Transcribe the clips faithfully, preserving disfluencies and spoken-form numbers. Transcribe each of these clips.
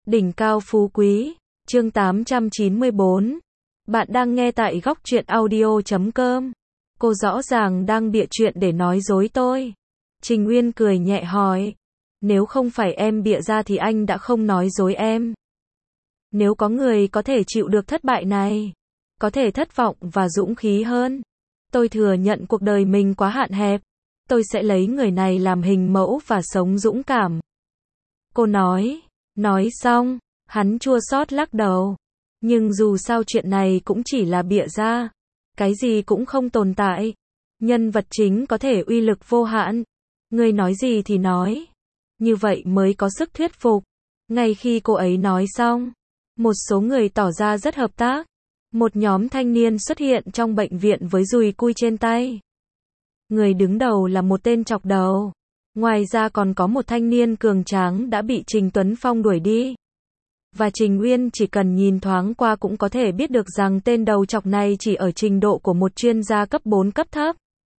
Đỉnh cao phú quý, chương tám trăm chín mươi bốn. Bạn đang nghe tại góc truyện audio chấm com. Cô rõ ràng đang bịa chuyện để nói dối tôi. Trình Uyên cười nhẹ hỏi. Nếu không phải em bịa ra thì anh đã không nói dối em. Nếu có người có thể chịu được thất bại này, có thể thất vọng và dũng khí hơn. Tôi thừa nhận cuộc đời mình quá hạn hẹp. Tôi sẽ lấy người này làm hình mẫu và sống dũng cảm. Cô nói. Nói xong, hắn chua xót lắc đầu. Nhưng dù sao chuyện này cũng chỉ là bịa ra. Cái gì cũng không tồn tại. Nhân vật chính có thể uy lực vô hạn. Ngươi nói gì thì nói. Như vậy mới có sức thuyết phục. Ngay khi cô ấy nói xong, một số người tỏ ra rất hợp tác. Một nhóm thanh niên xuất hiện trong bệnh viện với dùi cui trên tay. Người đứng đầu là một tên chọc đầu. Ngoài ra còn có một thanh niên cường tráng đã bị Trình Tuấn Phong đuổi đi. Và Trình Uyên chỉ cần nhìn thoáng qua cũng có thể biết được rằng tên đầu chọc này chỉ ở trình độ của một chuyên gia cấp bốn cấp thấp.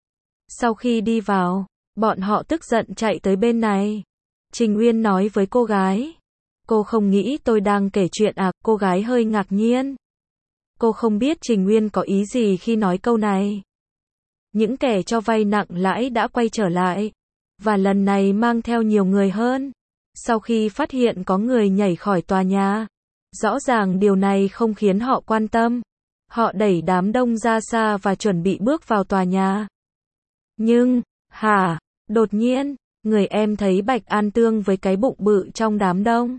Sau khi đi vào, bọn họ tức giận chạy tới bên này. Trình Uyên nói với cô gái. Cô không nghĩ tôi đang kể chuyện à? Cô gái hơi ngạc nhiên. Cô không biết Trình Uyên có ý gì khi nói câu này. Những kẻ cho vay nặng lãi đã quay trở lại. Và lần này mang theo nhiều người hơn. Sau khi phát hiện có người nhảy khỏi tòa nhà. Rõ ràng điều này không khiến họ quan tâm. Họ đẩy đám đông ra xa và chuẩn bị bước vào tòa nhà. Nhưng, hả, đột nhiên, người em thấy Bạch An Tương với cái bụng bự trong đám đông.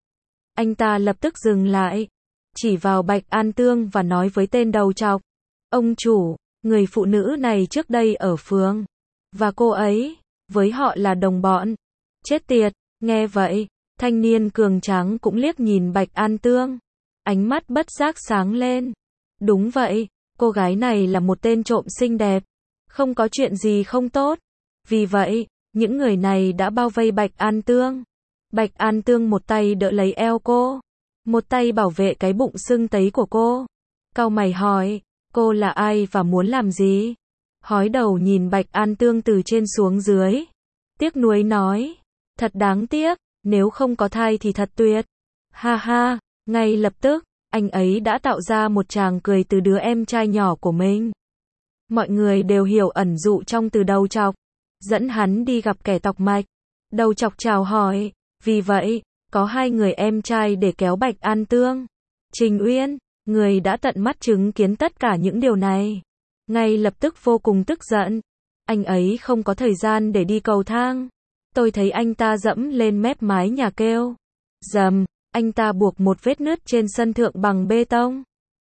Anh ta lập tức dừng lại. Chỉ vào Bạch An Tương và nói với tên đầu trọc. Ông chủ, người phụ nữ này trước đây ở phường. Và cô ấy, với họ là đồng bọn. Chết tiệt, nghe vậy, thanh niên cường tráng cũng liếc nhìn Bạch An Tương. Ánh mắt bất giác sáng lên. Đúng vậy, cô gái này là một tên trộm xinh đẹp. Không có chuyện gì không tốt. Vì vậy, những người này đã bao vây Bạch An Tương. Bạch An Tương một tay đỡ lấy eo cô. Một tay bảo vệ cái bụng sưng tấy của cô. Cau mày hỏi, cô là ai và muốn làm gì? Hói đầu nhìn Bạch An Tương từ trên xuống dưới. Tiếc nuối nói. Thật đáng tiếc, nếu không có thai thì thật tuyệt. Ha ha, ngay lập tức, anh ấy đã tạo ra một tràng cười từ đứa em trai nhỏ của mình. Mọi người đều hiểu ẩn dụ trong từ đầu chọc. Dẫn hắn đi gặp kẻ tọc mạch. Đầu chọc chào hỏi. Vì vậy, có hai người em trai để kéo Bạch An Tương. Trình Uyên, người đã tận mắt chứng kiến tất cả những điều này. Ngay lập tức vô cùng tức giận. Anh ấy không có thời gian để đi cầu thang. Tôi thấy anh ta dẫm lên mép mái nhà kêu. Dầm, anh ta buộc một vết nứt trên sân thượng bằng bê tông.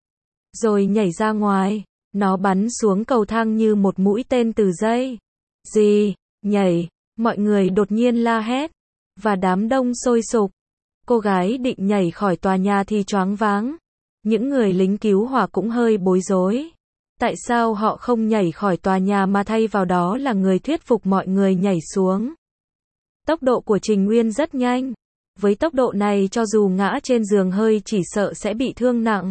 Rồi nhảy ra ngoài. Nó bắn xuống cầu thang như một mũi tên từ dây. Gì? Nhảy? Mọi người đột nhiên la hét. Và đám đông sôi sục. Cô gái định nhảy khỏi tòa nhà thì choáng váng. Những người lính cứu hỏa cũng hơi bối rối. Tại sao họ không nhảy khỏi tòa nhà mà thay vào đó là người thuyết phục mọi người nhảy xuống? Tốc độ của Trình Uyên rất nhanh. Với tốc độ này cho dù ngã trên giường hơi chỉ sợ sẽ bị thương nặng.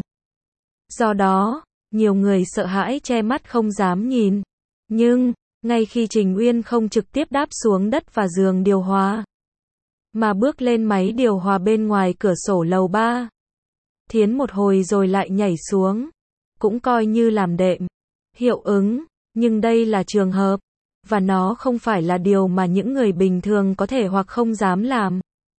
Do đó, nhiều người sợ hãi che mắt không dám nhìn. Nhưng, ngay khi Trình Uyên không trực tiếp đáp xuống đất và giường điều hòa, mà bước lên máy điều hòa bên ngoài cửa sổ lầu ba. Thiến một hồi rồi lại nhảy xuống. Cũng coi như làm đệm. Hiệu ứng. Nhưng đây là trường hợp. Và nó không phải là điều mà những người bình thường có thể hoặc không dám làm.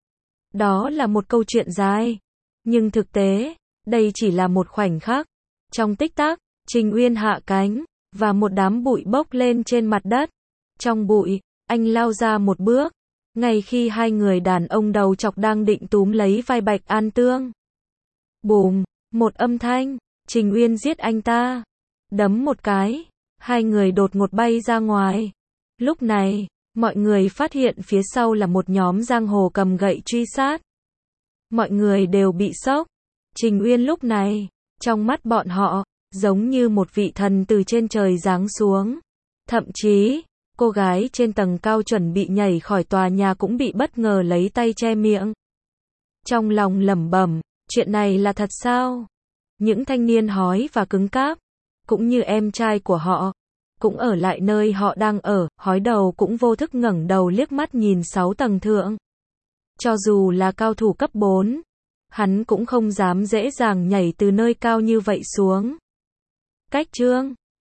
Đó là một câu chuyện dài. Nhưng thực tế, đây chỉ là một khoảnh khắc. Trong tích tắc, Trình Uyên hạ cánh. Và một đám bụi bốc lên trên mặt đất. Trong bụi, anh lao ra một bước. Ngay khi hai người đàn ông đầu chọc đang định túm lấy vai Bạch An Tương. Bùm, một âm thanh. Trình Uyên giết anh ta. Đấm một cái. Hai người đột ngột bay ra ngoài. Lúc này, mọi người phát hiện phía sau là một nhóm giang hồ cầm gậy truy sát. Mọi người đều bị sốc. Trình Uyên lúc này, trong mắt bọn họ, giống như một vị thần từ trên trời giáng xuống. Thậm chí, cô gái trên tầng cao chuẩn bị nhảy khỏi tòa nhà cũng bị bất ngờ lấy tay che miệng. Trong lòng lẩm bẩm, chuyện này là thật sao? Những thanh niên hói và cứng cáp, cũng như em trai của họ, cũng ở lại nơi họ đang ở. Hói đầu cũng vô thức ngẩng đầu liếc mắt nhìn sáu tầng thượng. Cho dù là cao thủ cấp bốn, hắn cũng không dám dễ dàng nhảy từ nơi cao như vậy xuống. Cách Trương